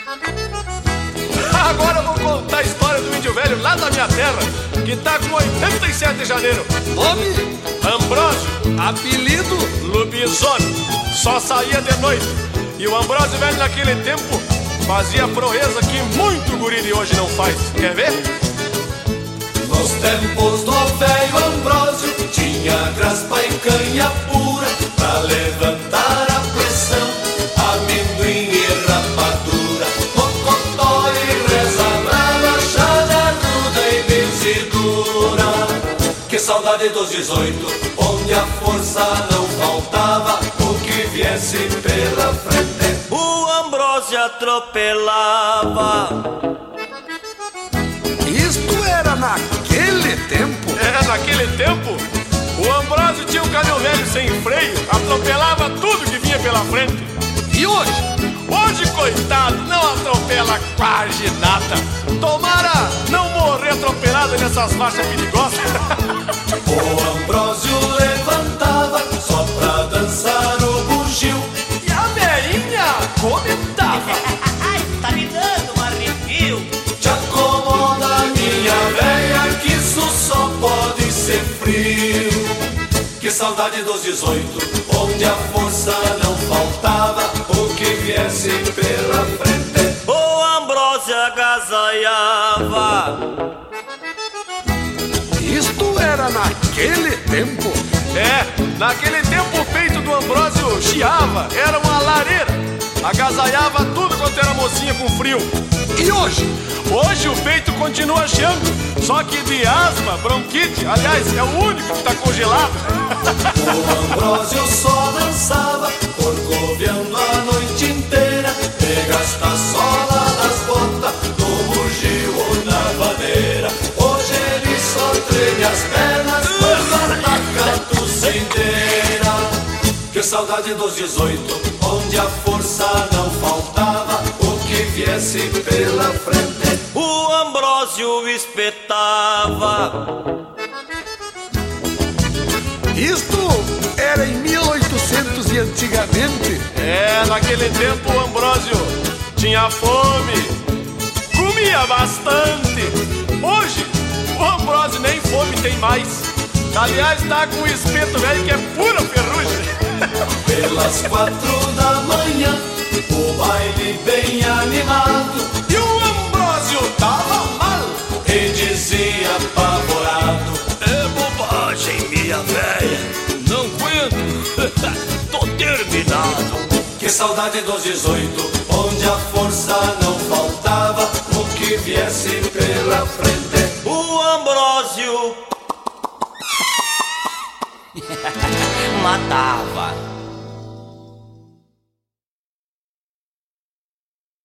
Agora eu vou contar a história do índio velho lá da minha terra, que tá com 87 de janeiro. Nome? Ambrósio. Apelido? Lobisomem. Só saía de noite. E o Ambrósio velho naquele tempo fazia proeza que muito guri de hoje não faz. Quer ver? Nos tempos do velho Ambrósio tinha graspa e canha pura pra levantar a pressão, amendoim e rapadura, mocotó e reza brava, chada ruda e benzidura. Que saudade dos 18, onde a força não faltava, o que viesse pela frente o Ambrósio atropelava. Isto era naquele tempo? É, naquele tempo, o Ambrósio tinha um caminhão velho sem freio, atropelava tudo que vinha pela frente. E hoje? Hoje, coitado, não atropela quase nada. Tomara não morrer atropelado nessas faixas perigosas. o Ambrósio levantava só pra dançar o bugio, E a veinha comentava: Ai, tá me dando um arrepio. te acomoda minha véia, que isso só pode ser frio. Que saudade dos 18, onde a força não faltava, o que viesse pela frente O Ambrósio agasalhava. Isto era naquele tempo? É, naquele tempo o peito do Ambrósio chiava, era uma lareira, agasalhava tudo quanto era mocinha com frio. E hoje? Hoje o peito continua chiando, só que de asma, bronquite, aliás, é o único que tá congelado. o Ambrósio só dançava, corcoveando a noite inteira, pega esta sola das botas, no bugio ou na vaneira. Hoje ele só treme as pernas quando ataca a tucideira. Que saudade dos 18, onde a força não faltava, o que viesse pela frente O Ambrósio espetava. Isto era em 1800 e antigamente? É, naquele tempo o Ambrósio tinha fome, comia bastante. Hoje o Ambrósio nem fome tem mais. Aliás, tá com um espeto velho que é pura ferrugem. Pelas 4 da manhã, o baile bem animado, E o Ambrósio tava mal. e dizia apavorado: É bobagem, minha véia. Não aguento. Tô terminado. que saudade dos 18, onde a força não faltava, o que viesse pela frente O Ambrósio matava.